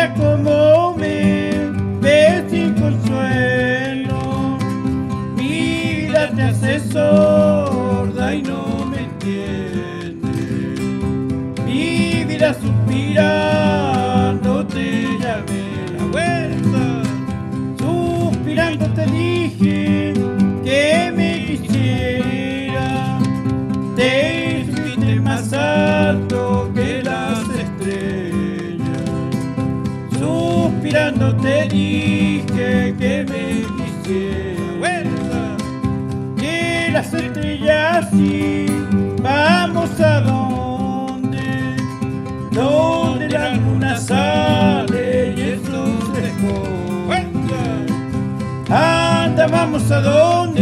Mira cómo me ves sin consuelo, mi vida te hace sorda y no me entiendes. Mi vida suspirando te llamé la vuelta, suspirando te dije que me quisiera. Te subiste más alto que las estrellas, suspirando te dije que me quisiera. Que las estrellas sí, vamos a donde la luna sale y el sol se esconde. Anda, vamos a donde